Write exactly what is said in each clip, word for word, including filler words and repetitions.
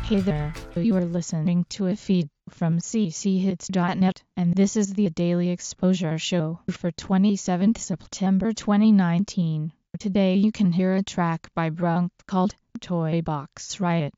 Hey there, you are listening to a feed from c c hits dot net, and this is the Daily Exposure Show for twenty-seventh September twenty nineteen. Today you can hear a track by Brunk called Toy Box Riot.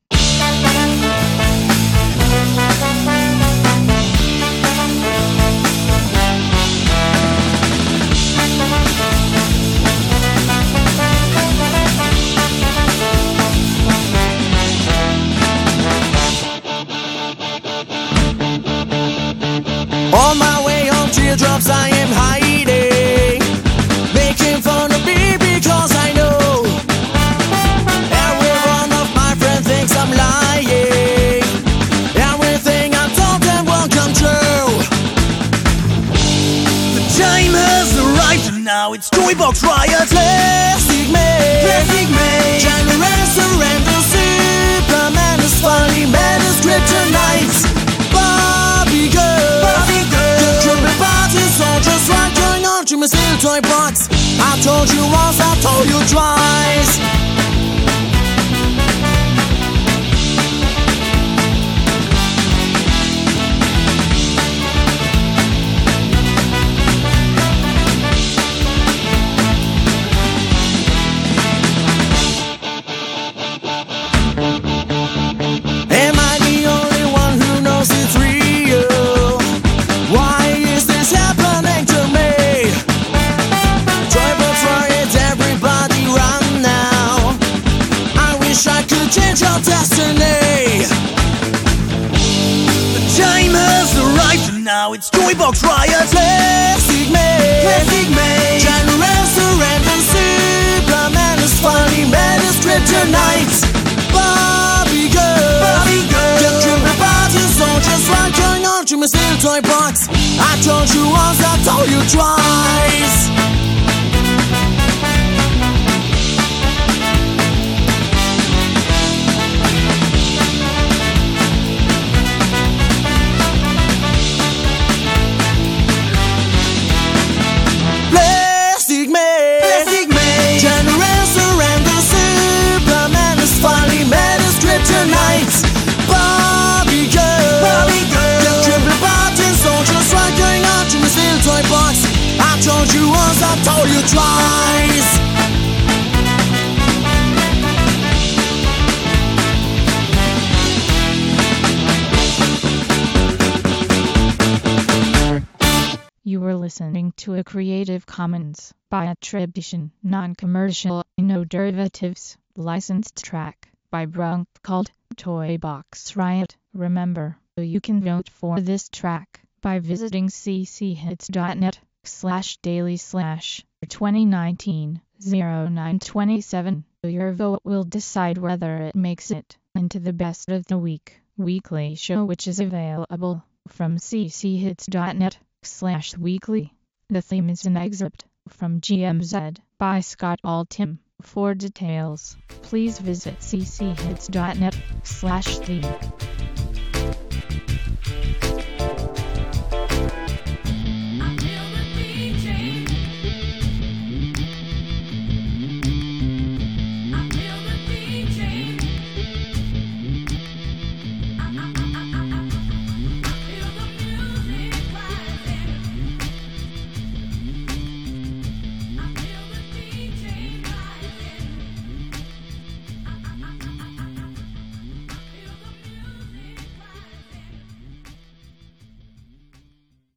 On my way home, teardrops I am hiding, making fun of me because I know every one of my friends thinks I'm lying. Everything I told them won't come true. The time has arrived and now it's Toy Box Riot. Plastic Man, Plastic Man, General surrender, Superman is funny, man is kryptonite. Barbie girl, Barbie girl, the triple party soldiers right going on to my little toy box. I told you once, I told you twice. Am I the only one who knows it's real? Why is this happening to me? Toy Box Riot, everybody run now. I wish I could change your destiny. The time has arrived and now it's Toy Box Riot. Plastic Man, Plastic Man, General surrender, Superman is funny, man is kryptonite. Barbie girl, Barbie girl, the triple party soldiers right going on to my little toy box. I told you once, I told you twice. Plastic Man, Plastic Man, General surrender, Superman is funny, man is kryptonite. Barbie girl, Barbie girl, the triple party soldiers right going on to my little toy box. I told you once, I told you twice. You were listening to a Creative Commons by attribution, non-commercial, no derivatives, licensed track by Brunk called Toy Box Riot. Remember, you can vote for this track by visiting c c hits dot net slash daily slash twenty nineteen oh nine twenty-seven. Your vote will decide whether it makes it into the Best of the Week weekly show, which is available from c c hits dot net slash weekly. The theme is an excerpt from G M Z by Scott Altham. For details, please visit c c hits dot net slash theme.